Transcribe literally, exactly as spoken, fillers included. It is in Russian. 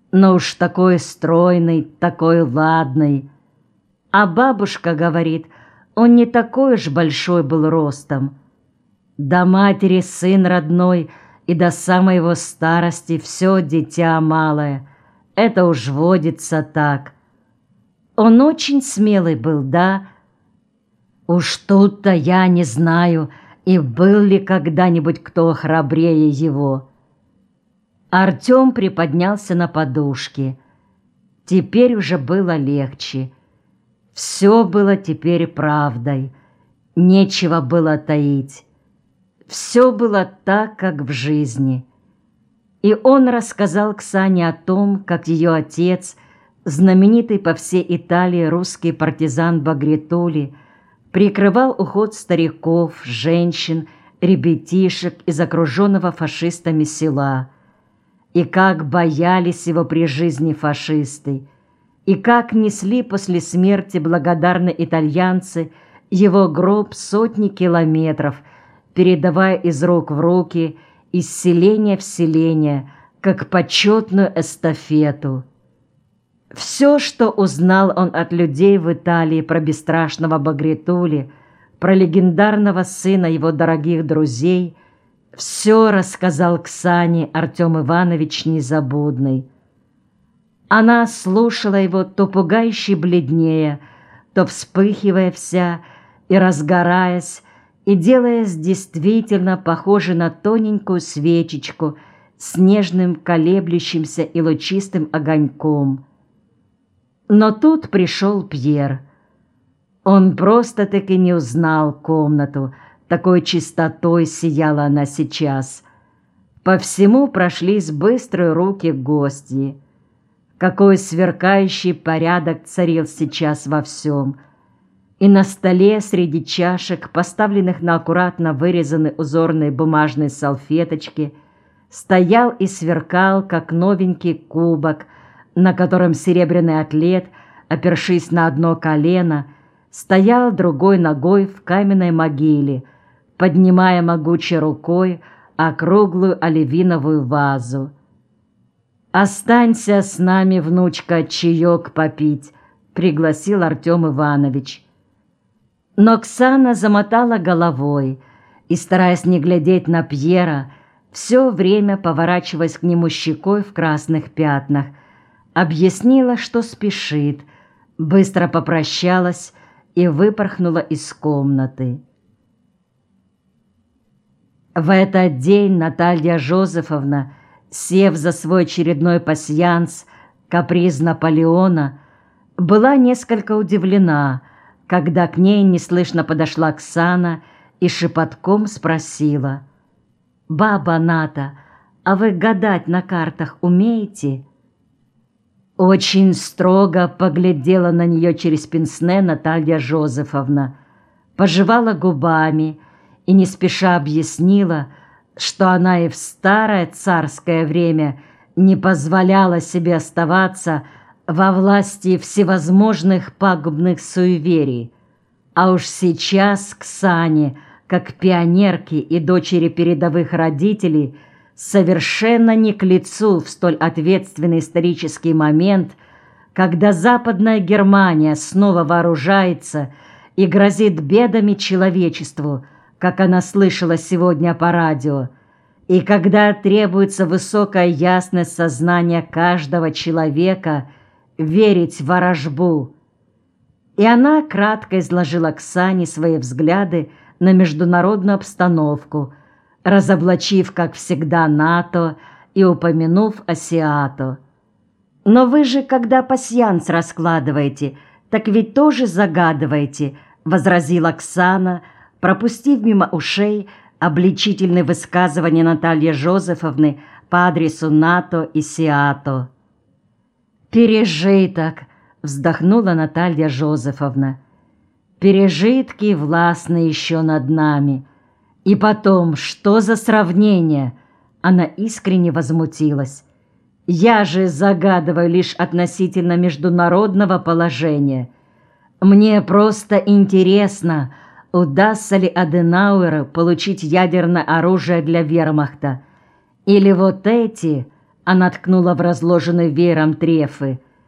но уж такой стройный, такой ладный. А бабушка говорит, он не такой уж большой был ростом. До матери сын родной, и до самой его старости все дитя малое. Это уж водится так. Он очень смелый был, да? Уж тут-то я не знаю, и был ли когда-нибудь кто храбрее его. Артем приподнялся на подушке. Теперь уже было легче. Все было теперь правдой. Нечего было таить. Все было так, как в жизни. И он рассказал Ксане о том, как ее отец, знаменитый по всей Италии русский партизан Багритули, прикрывал уход стариков, женщин, ребятишек из окруженного фашистами села, и как боялись его при жизни фашисты, и как несли после смерти благодарные итальянцы его гроб сотни километров, передавая из рук в руки, из селения в селение, как почетную эстафету. Все, что узнал он от людей в Италии про бесстрашного Багритули, про легендарного сына его дорогих друзей, все рассказал Ксане Артем Иванович Незабудный. Она слушала его, то пугающе бледнее, то вспыхивая вся и разгораясь, и делаясь действительно похожей на тоненькую свечечку с нежным колеблющимся и лучистым огоньком. Но тут пришел Пьер. Он просто-таки не узнал комнату, такой чистотой сияла она сейчас. По всему прошлись быстрые руки гостьи. Какой сверкающий порядок царил сейчас во всем. И на столе среди чашек, поставленных на аккуратно вырезанные узорные бумажные салфеточки, стоял и сверкал, как новенький кубок, на котором серебряный атлет, опершись на одно колено, стоял другой ногой в каменной могиле, поднимая могучей рукой округлую оливиновую вазу. «Останься с нами, внучка, чаек попить», — пригласил Артем Иванович. Но Оксана замотала головой и, стараясь не глядеть на Пьера, все время поворачиваясь к нему щекой в красных пятнах, объяснила, что спешит, быстро попрощалась и выпорхнула из комнаты. В этот день Наталья Жозефовна, сев за свой очередной пасьянс «Каприз Наполеона», была несколько удивлена, когда к ней неслышно подошла Оксана и шепотком спросила: «Баба Ната, а вы гадать на картах умеете?» Очень строго поглядела на нее через пенсне Наталья Жозефовна, пожевала губами и не спеша объяснила, что она и в старое царское время не позволяла себе оставаться во власти всевозможных пагубных суеверий, а уж сейчас Ксане, как пионерке и дочери передовых родителей, совершенно не к лицу в столь ответственный исторический момент, когда Западная Германия снова вооружается и грозит бедами человечеству, как она слышала сегодня по радио, и когда требуется высокая ясность сознания каждого человека верить в ворожбу. И она кратко изложила Оксане свои взгляды на международную обстановку, разоблачив, как всегда, НАТО и упомянув о Сиато. «Но вы же, когда пасьянс раскладываете, так ведь тоже загадываете», — возразила Оксана, пропустив мимо ушей обличительные высказывания Натальи Жозефовны по адресу НАТО и Сиато. «Пережиток», — вздохнула Наталья Жозефовна. «Пережитки властны еще над нами. И потом, что за сравнение?» Она искренне возмутилась. «Я же загадываю лишь относительно международного положения. Мне просто интересно, удастся ли Аденауэру получить ядерное оружие для вермахта. Или вот эти...» Она ткнула в разложенные веером трефы.